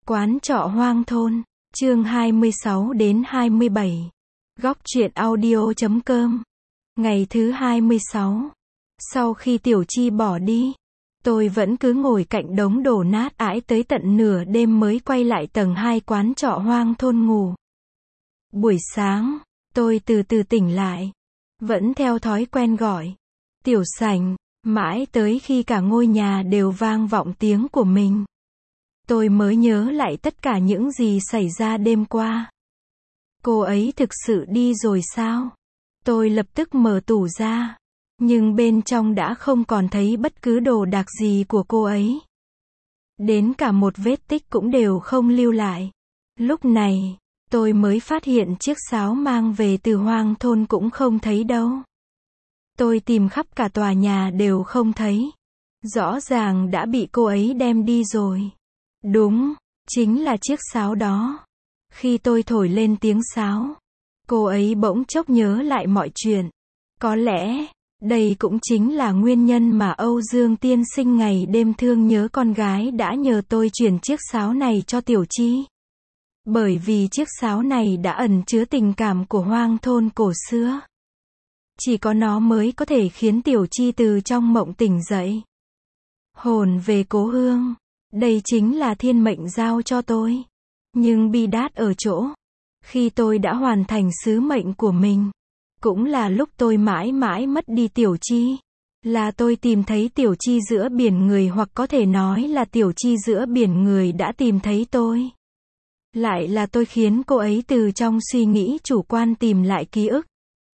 Quán trọ hoang thôn, chương 26 đến 27. Góc truyện audio.com. Ngày thứ 26. Sau khi Tiểu Chi bỏ đi, tôi vẫn cứ ngồi cạnh đống đổ nát ãi tới tận nửa đêm mới quay lại tầng 2 quán trọ hoang thôn ngủ. Buổi sáng, tôi từ từ tỉnh lại. Vẫn theo thói quen gọi Tiểu Sảnh, mãi tới khi cả ngôi nhà đều vang vọng tiếng của mình. Tôi mới nhớ lại tất cả những gì xảy ra đêm qua. Cô ấy thực sự đi rồi sao? Tôi lập tức mở tủ ra. Nhưng bên trong đã không còn thấy bất cứ đồ đạc gì của cô ấy. Đến cả một vết tích cũng đều không lưu lại. Lúc này, tôi mới phát hiện chiếc sáo mang về từ hoang thôn cũng không thấy đâu. Tôi tìm khắp cả tòa nhà đều không thấy. Rõ ràng đã bị cô ấy đem đi rồi. Đúng, chính là chiếc sáo đó. Khi tôi thổi lên tiếng sáo, cô ấy bỗng chốc nhớ lại mọi chuyện. Có lẽ, đây cũng chính là nguyên nhân mà Âu Dương tiên sinh ngày đêm thương nhớ con gái đã nhờ tôi chuyển chiếc sáo này cho Tiểu Chi. Bởi vì chiếc sáo này đã ẩn chứa tình cảm của hoang thôn cổ xưa. Chỉ có nó mới có thể khiến Tiểu Chi từ trong mộng tỉnh dậy. Hồn về cố hương. Đây chính là thiên mệnh giao cho tôi. Nhưng bi đát ở chỗ, khi tôi đã hoàn thành sứ mệnh của mình, cũng là lúc tôi mãi mãi mất đi Tiểu Chi. Là tôi tìm thấy Tiểu Chi giữa biển người, hoặc có thể nói là Tiểu Chi giữa biển người đã tìm thấy tôi. Lại là tôi khiến cô ấy từ trong suy nghĩ chủ quan tìm lại ký ức.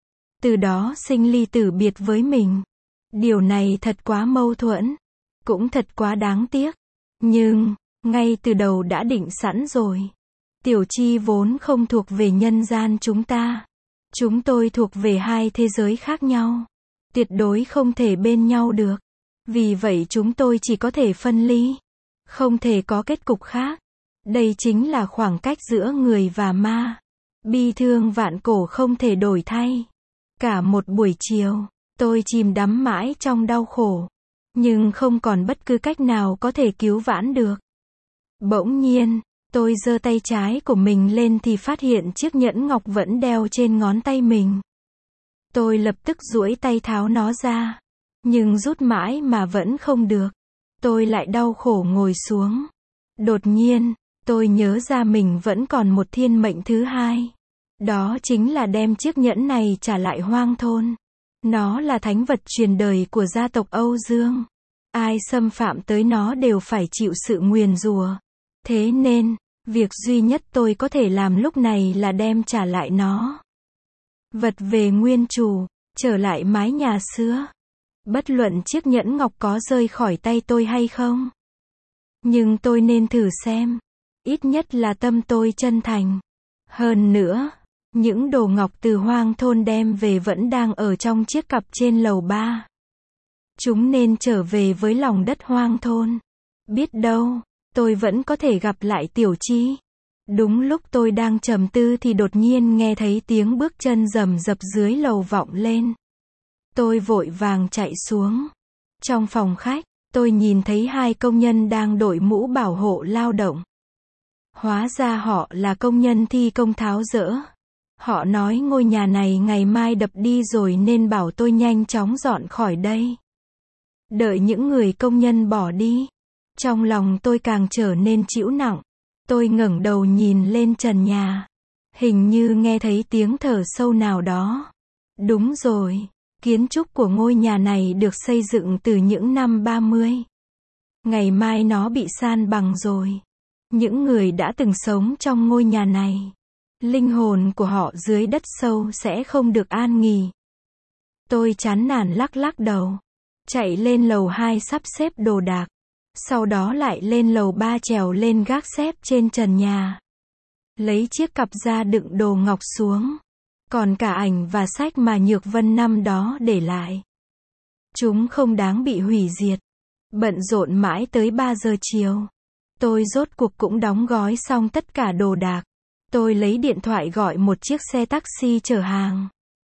Từ đó sinh ly tử biệt với mình. Điều này thật quá mâu thuẫn. Cũng thật quá đáng tiếc. Nhưng, ngay từ đầu đã định sẵn rồi. Tiểu Chi vốn không thuộc về nhân gian chúng ta. Chúng tôi thuộc về hai thế giới khác nhau. Tuyệt đối không thể bên nhau được. Vì vậy chúng tôi chỉ có thể phân ly. Không thể có kết cục khác. Đây chính là khoảng cách giữa người và ma. Bi thương vạn cổ không thể đổi thay. Cả một buổi chiều, tôi chìm đắm mãi trong đau khổ. Nhưng không còn bất cứ cách nào có thể cứu vãn được. Bỗng nhiên, tôi giơ tay trái của mình lên thì phát hiện chiếc nhẫn ngọc vẫn đeo trên ngón tay mình. Tôi lập tức duỗi tay tháo nó ra. Nhưng rút mãi mà vẫn không được. Tôi lại đau khổ ngồi xuống. Đột nhiên, tôi nhớ ra mình vẫn còn một thiên mệnh thứ hai. Đó chính là đem chiếc nhẫn này trả lại hoang thôn. Nó là thánh vật truyền đời của gia tộc Âu Dương. Ai xâm phạm tới nó đều phải chịu sự nguyền rủa. Thế nên, việc duy nhất tôi có thể làm lúc này là đem trả lại nó. Vật về nguyên chủ, trở lại mái nhà xưa. Bất luận chiếc nhẫn ngọc có rơi khỏi tay tôi hay không. Nhưng tôi nên thử xem. Ít nhất là tâm tôi chân thành. Hơn nữa, những đồ ngọc từ hoang thôn đem về vẫn đang ở trong chiếc cặp trên lầu 3. Chúng nên trở về với lòng đất hoang thôn. Biết đâu, tôi vẫn có thể gặp lại Tiểu Chi. Đúng lúc tôi đang trầm tư thì đột nhiên nghe thấy tiếng bước chân rầm rập dưới lầu vọng lên. Tôi vội vàng chạy xuống. Trong phòng khách, tôi nhìn thấy hai công nhân đang đội mũ bảo hộ lao động. Hóa ra họ là công nhân thi công tháo dỡ. Họ nói ngôi nhà này ngày mai đập đi rồi nên bảo tôi nhanh chóng dọn khỏi đây. Đợi những người công nhân bỏ đi. Trong lòng tôi càng trở nên trĩu nặng. Tôi ngẩng đầu nhìn lên trần nhà. Hình như nghe thấy tiếng thở sâu nào đó. Đúng rồi, kiến trúc của ngôi nhà này được xây dựng từ những năm 30. Ngày mai nó bị san bằng rồi. Những người đã từng sống trong ngôi nhà này, linh hồn của họ dưới đất sâu sẽ không được an nghỉ. Tôi chán nản lắc lắc đầu. Chạy lên lầu 2 sắp xếp đồ đạc. Sau đó lại lên lầu 3 trèo lên gác xếp trên trần nhà. Lấy chiếc cặp ra đựng đồ ngọc xuống. Còn cả ảnh và sách mà Nhược Vân năm đó để lại. Chúng không đáng bị hủy diệt. Bận rộn mãi tới 3 giờ chiều. Tôi rốt cuộc cũng đóng gói xong tất cả đồ đạc. Tôi lấy điện thoại gọi một chiếc xe taxi chở hàng.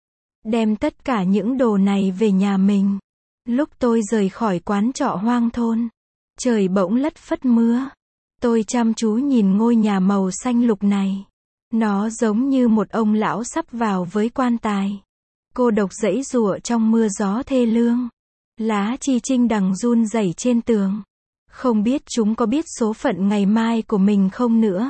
Đem tất cả những đồ này về nhà mình. Lúc tôi rời khỏi quán trọ hoang thôn, trời bỗng lất phất mưa. Tôi chăm chú nhìn ngôi nhà màu xanh lục này. Nó giống như một ông lão sắp vào với quan tài. Cô độc giãy giụa trong mưa gió thê lương. Lá chi chinh đằng run rẩy trên tường. Không biết chúng có biết số phận ngày mai của mình không nữa.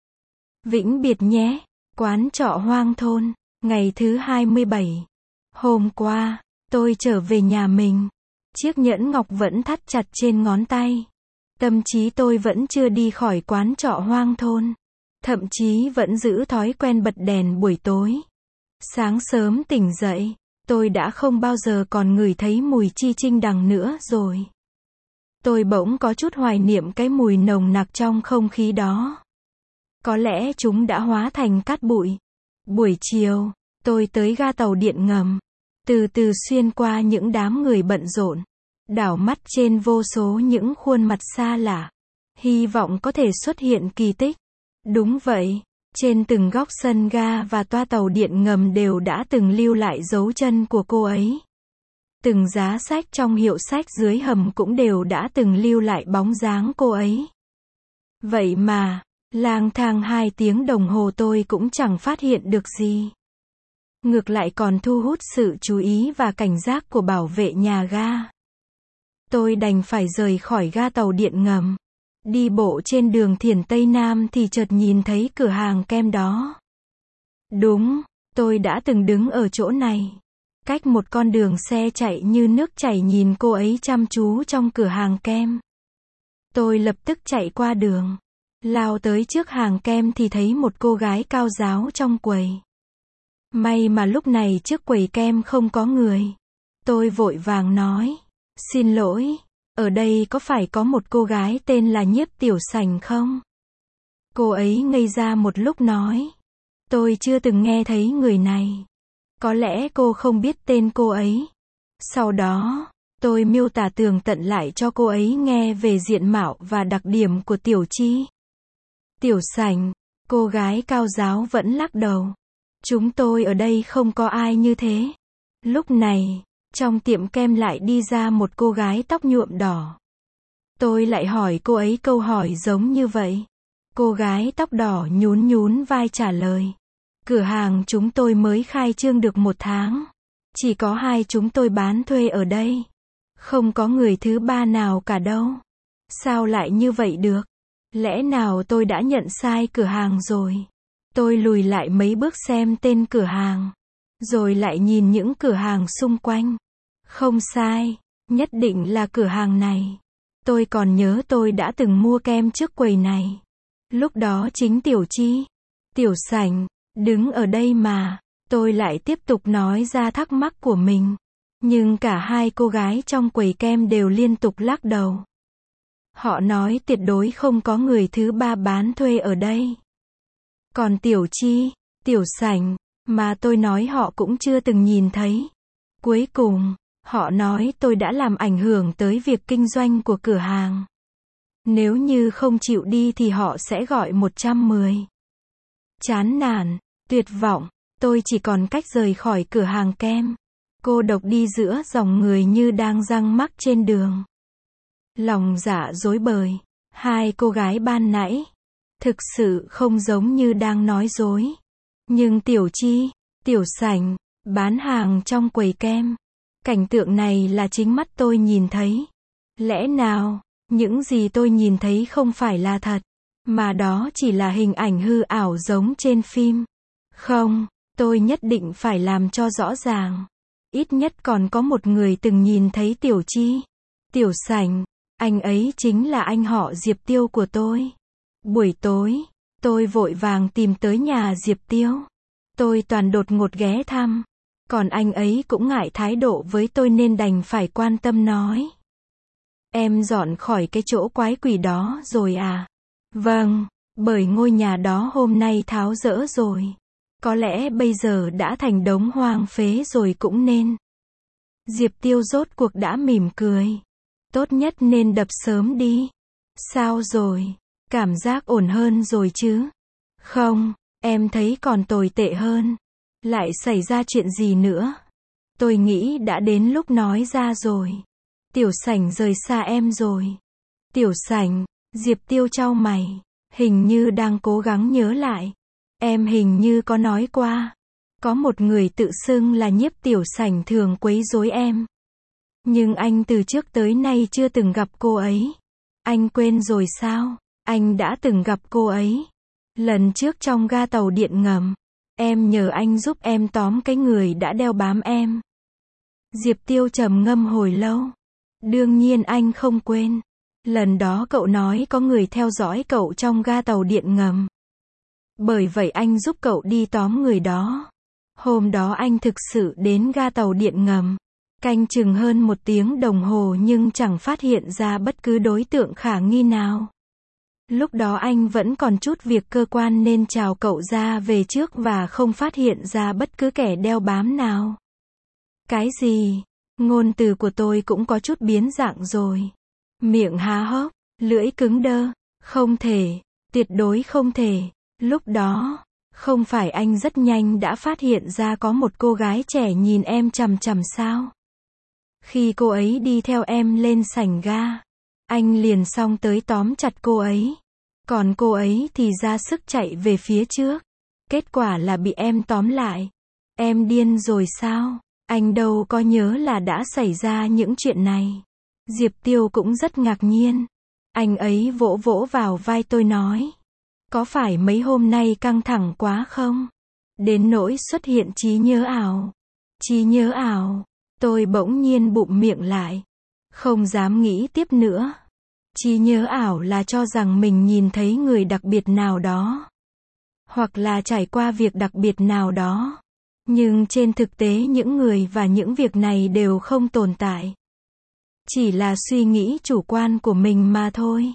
Vĩnh biệt nhé, quán trọ hoang thôn, ngày thứ 27. Hôm qua, tôi trở về nhà mình. Chiếc nhẫn ngọc vẫn thắt chặt trên ngón tay. Tâm trí tôi vẫn chưa đi khỏi quán trọ hoang thôn. Thậm chí vẫn giữ thói quen bật đèn buổi tối. Sáng sớm tỉnh dậy, tôi đã không bao giờ còn ngửi thấy mùi chi chinh đằng nữa rồi. Tôi bỗng có chút hoài niệm cái mùi nồng nặc trong không khí đó. Có lẽ chúng đã hóa thành cát bụi. Buổi chiều, tôi tới ga tàu điện ngầm. Từ từ xuyên qua những đám người bận rộn. Đảo mắt trên vô số những khuôn mặt xa lạ. Hy vọng có thể xuất hiện kỳ tích. Đúng vậy, trên từng góc sân ga và toa tàu điện ngầm đều đã từng lưu lại dấu chân của cô ấy. Từng giá sách trong hiệu sách dưới hầm cũng đều đã từng lưu lại bóng dáng cô ấy. Vậy mà, lang thang 2 tiếng đồng hồ tôi cũng chẳng phát hiện được gì. Ngược lại còn thu hút sự chú ý và cảnh giác của bảo vệ nhà ga. Tôi đành phải rời khỏi ga tàu điện ngầm. Đi bộ trên đường Thiền Tây Nam thì chợt nhìn thấy cửa hàng kem đó. Đúng, tôi đã từng đứng ở chỗ này. Cách một con đường xe chạy như nước chảy nhìn cô ấy chăm chú trong cửa hàng kem. Tôi lập tức chạy qua đường. Lao tới trước hàng kem thì thấy một cô gái cao ráo trong quầy. May mà lúc này trước quầy kem không có người. Tôi vội vàng nói. Xin lỗi, ở đây có phải có một cô gái tên là Nhiếp Tiểu Sành không? Cô ấy ngây ra một lúc nói. Tôi chưa từng nghe thấy người này. Có lẽ cô không biết tên cô ấy. Sau đó, tôi miêu tả tường tận lại cho cô ấy nghe về diện mạo và đặc điểm của Tiểu Chi. Tiểu Sành, cô gái cao ráo vẫn lắc đầu. Chúng tôi ở đây không có ai như thế. Lúc này, trong tiệm kem lại đi ra một cô gái tóc nhuộm đỏ. Tôi lại hỏi cô ấy câu hỏi giống như vậy. Cô gái tóc đỏ nhún nhún vai trả lời. Cửa hàng chúng tôi mới khai trương được 1 tháng. Chỉ có 2 chúng tôi bán thuê ở đây. Không có người thứ 3 nào cả đâu. Sao lại như vậy được? Lẽ nào tôi đã nhận sai cửa hàng rồi? Tôi lùi lại mấy bước xem tên cửa hàng. Rồi lại nhìn những cửa hàng xung quanh. Không sai, nhất định là cửa hàng này. Tôi còn nhớ tôi đã từng mua kem trước quầy này. Lúc đó chính Tiểu Chi, Tiểu Sành, đứng ở đây mà. Tôi lại tiếp tục nói ra thắc mắc của mình. Nhưng cả 2 cô gái trong quầy kem đều liên tục lắc đầu. Họ nói tuyệt đối không có người thứ 3 bán thuê ở đây. Còn Tiểu Chi, Tiểu Sành, mà tôi nói họ cũng chưa từng nhìn thấy. Cuối cùng, họ nói tôi đã làm ảnh hưởng tới việc kinh doanh của cửa hàng. Nếu như không chịu đi thì họ sẽ gọi 110. Chán nản, tuyệt vọng, tôi chỉ còn cách rời khỏi cửa hàng kem. Cô độc đi giữa dòng người như đang giăng mắc trên đường. Lòng dạ rối bời. 2 cô gái ban nãy. Thực sự không giống như đang nói dối. Nhưng Tiểu Chi, Tiểu Sành, bán hàng trong quầy kem. Cảnh tượng này là chính mắt tôi nhìn thấy. Lẽ nào, những gì tôi nhìn thấy không phải là thật, mà đó chỉ là hình ảnh hư ảo giống trên phim. Không, tôi nhất định phải làm cho rõ ràng. Ít nhất còn có một người từng nhìn thấy Tiểu Chi, Tiểu Sành. Anh ấy chính là anh họ Diệp Tiêu của tôi. Buổi tối, tôi vội vàng tìm tới nhà Diệp Tiêu. Tôi toàn đột ngột ghé thăm. Còn anh ấy cũng ngại thái độ với tôi nên đành phải quan tâm nói. Em dọn khỏi cái chỗ quái quỷ đó rồi à? Vâng, bởi ngôi nhà đó hôm nay tháo dỡ rồi. Có lẽ bây giờ đã thành đống hoang phế rồi cũng nên. Diệp Tiêu rốt cuộc đã mỉm cười. Tốt nhất nên đập sớm đi. Sao rồi? Cảm giác ổn hơn rồi chứ? Không, em thấy còn tồi tệ hơn. Lại xảy ra chuyện gì nữa? Tôi nghĩ đã đến lúc nói ra rồi. Tiểu Sành rời xa em rồi. Tiểu Sành, Diệp Tiêu chau mày, hình như đang cố gắng nhớ lại. Em hình như có nói qua, có một người tự xưng là Nhiếp Tiểu Sảnh thường quấy rối em. Nhưng anh từ trước tới nay chưa từng gặp cô ấy. Anh quên rồi sao? Anh đã từng gặp cô ấy. Lần trước trong ga tàu điện ngầm, em nhờ anh giúp em tóm cái người đã đeo bám em. Diệp Tiêu trầm ngâm hồi lâu. Đương nhiên anh không quên. Lần đó cậu nói có người theo dõi cậu trong ga tàu điện ngầm. Bởi vậy anh giúp cậu đi tóm người đó. Hôm đó anh thực sự đến ga tàu điện ngầm, canh chừng hơn 1 tiếng đồng hồ nhưng chẳng phát hiện ra bất cứ đối tượng khả nghi nào. Lúc đó anh vẫn còn chút việc cơ quan nên chào cậu ra về trước và không phát hiện ra bất cứ kẻ đeo bám nào. Cái gì? Ngôn từ của tôi cũng có chút biến dạng rồi. Miệng há hốc, lưỡi cứng đơ. Không thể, tuyệt đối không thể. Lúc đó, không phải anh rất nhanh đã phát hiện ra có một cô gái trẻ nhìn em chằm chằm sao? Khi cô ấy đi theo em lên sảnh ga, anh liền xông tới tóm chặt cô ấy. Còn cô ấy thì ra sức chạy về phía trước. Kết quả là bị em tóm lại. Em điên rồi sao? Anh đâu có nhớ là đã xảy ra những chuyện này. Diệp Tiêu cũng rất ngạc nhiên. Anh ấy vỗ vỗ vào vai tôi nói. Có phải mấy hôm nay căng thẳng quá không? Đến nỗi xuất hiện trí nhớ ảo. Trí nhớ ảo. Tôi bỗng nhiên bụm miệng lại. Không dám nghĩ tiếp nữa. Trí nhớ ảo là cho rằng mình nhìn thấy người đặc biệt nào đó. Hoặc là trải qua việc đặc biệt nào đó. Nhưng trên thực tế những người và những việc này đều không tồn tại. Chỉ là suy nghĩ chủ quan của mình mà thôi.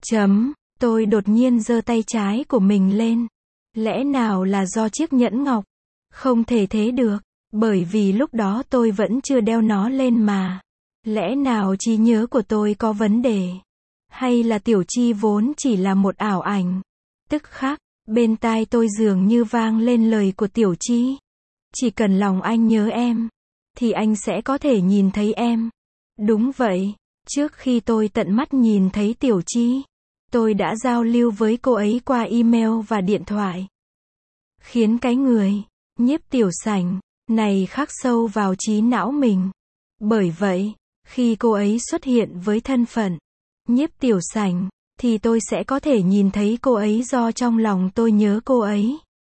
Tôi đột nhiên giơ tay trái của mình lên. Lẽ nào là do chiếc nhẫn ngọc? Không thể thế được. Bởi vì lúc đó tôi vẫn chưa đeo nó lên mà. Lẽ nào trí nhớ của tôi có vấn đề? Hay là Tiểu Chi vốn chỉ là một ảo ảnh? Tức khắc, bên tai tôi dường như vang lên lời của Tiểu Chi. Chỉ cần lòng anh nhớ em, thì anh sẽ có thể nhìn thấy em. Đúng vậy, trước khi tôi tận mắt nhìn thấy Tiểu Chi, tôi đã giao lưu với cô ấy qua email và điện thoại. Khiến cái người, Nhiếp Tiểu Sảnh, này khắc sâu vào trí não mình. Bởi vậy, khi cô ấy xuất hiện với thân phận Nhiếp Tiểu Sảnh, thì tôi sẽ có thể nhìn thấy cô ấy do trong lòng tôi nhớ cô ấy.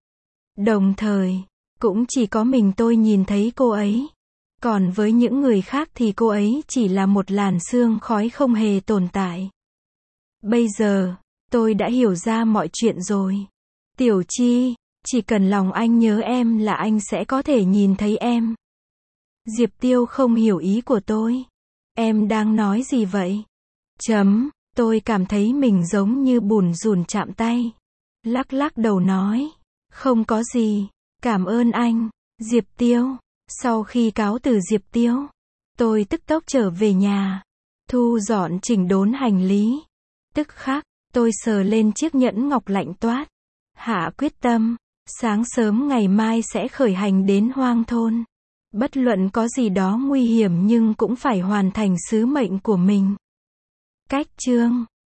Đồng thời, cũng chỉ có mình tôi nhìn thấy cô ấy. Còn với những người khác thì cô ấy chỉ là một làn sương khói không hề tồn tại. Bây giờ, tôi đã hiểu ra mọi chuyện rồi. Tiểu Chi, chỉ cần lòng anh nhớ em là anh sẽ có thể nhìn thấy em. Diệp Tiêu không hiểu ý của tôi. Em đang nói gì vậy? Tôi cảm thấy mình giống như bùn rùn chạm tay. Lắc lắc đầu nói. Không có gì. Cảm ơn anh, Diệp Tiêu. Sau khi cáo từ Diệp Tiêu, tôi tức tốc trở về nhà. Thu dọn chỉnh đốn hành lý. Tức khắc, tôi sờ lên chiếc nhẫn ngọc lạnh toát. Hạ quyết tâm, sáng sớm ngày mai sẽ khởi hành đến Hoang Thôn. Bất luận có gì đó nguy hiểm nhưng cũng phải hoàn thành sứ mệnh của mình. Cách chương